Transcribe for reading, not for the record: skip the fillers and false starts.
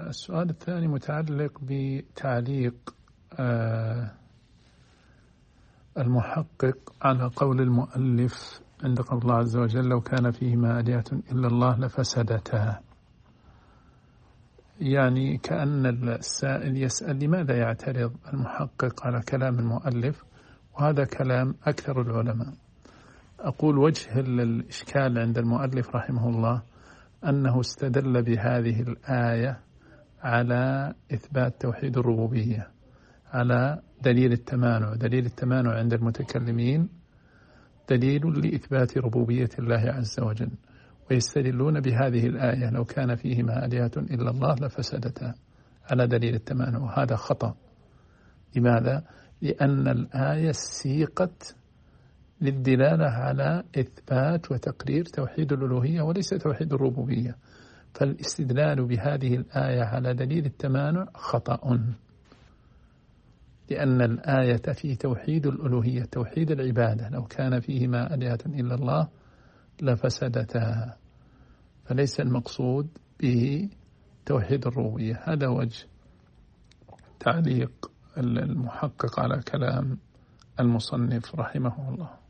السؤال الثاني متعلق بتعليق المحقق على قول المؤلف عند قول الله عز وجل: لو كان فيهما آلهة إلا الله لفسدتا. يعني كأن السائل يسأل لماذا يعترض المحقق على كلام المؤلف، وهذا كلام أكثر العلماء. أقول وجه الإشكال عند المؤلف رحمه الله أنه استدل بهذه الآية على إثبات توحيد الربوبية، على دليل التمانع. دليل التمانع عند المتكلمين دليل لإثبات ربوبية الله عز وجل، ويستدلون بهذه الآية: لو كان فيهما آلهة إلا الله لفسدتا، على دليل التمانع، وهذا خطأ. لماذا؟ لأن الآية سيقت للدلالة على إثبات وتقرير توحيد الألوهية وليس توحيد الربوبية، فالاستدلال بهذه الآية على دليل التمانع خطأ، لأن الآية في توحيد الألوهية، توحيد العبادة: لو كان فيهما آلهة إلا الله لفسدتا، فليس المقصود به توحيد الربوبية. هذا وجه تعليق المحقق على كلام المصنف رحمه الله.